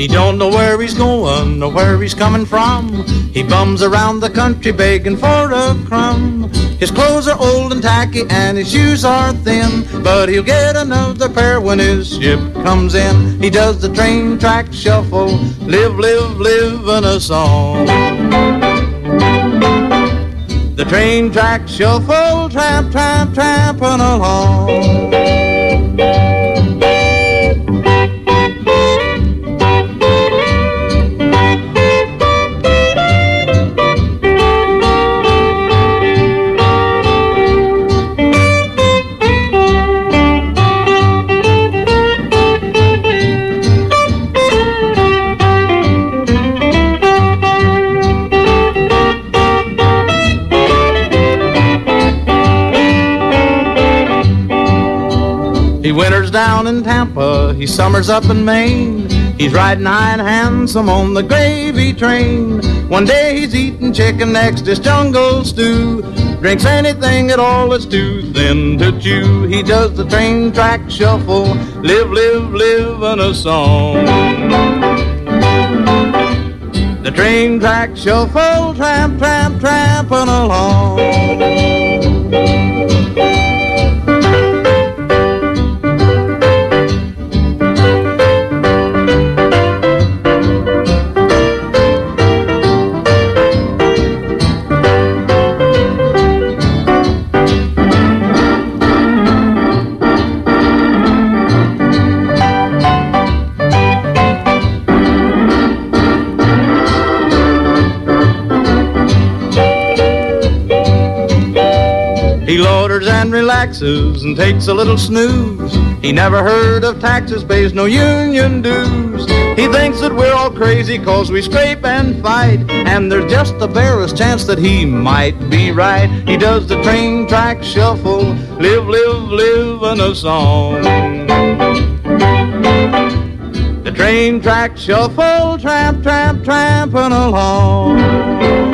He don't know where he's going or where he's coming from. He bums around the country begging for a crumb. His clothes are old and tacky and his shoes are thin, but he'll get another pair when his ship comes in. He does the train track shuffle, live, live, live in a song. The train track shuffle, tramp, tramp, tramping along. He winters down in Tampa, he summers up in Maine. He's riding high and handsome on the gravy train. One day he's eating chicken, next is jungle stew. Drinks anything at all that's too thin to chew. He does the train track shuffle, live, live, live in a song. The train track shuffle, tramp, tramp, tramping along. He loiters and relaxes and takes a little snooze. He never heard of taxes, pays no union dues. He thinks that we're all crazy 'cause we scrape and fight, and there's just the barest chance that he might be right. He does the train track shuffle, live, live, live in a song. The train track shuffle, tramp, tramp, tramping along.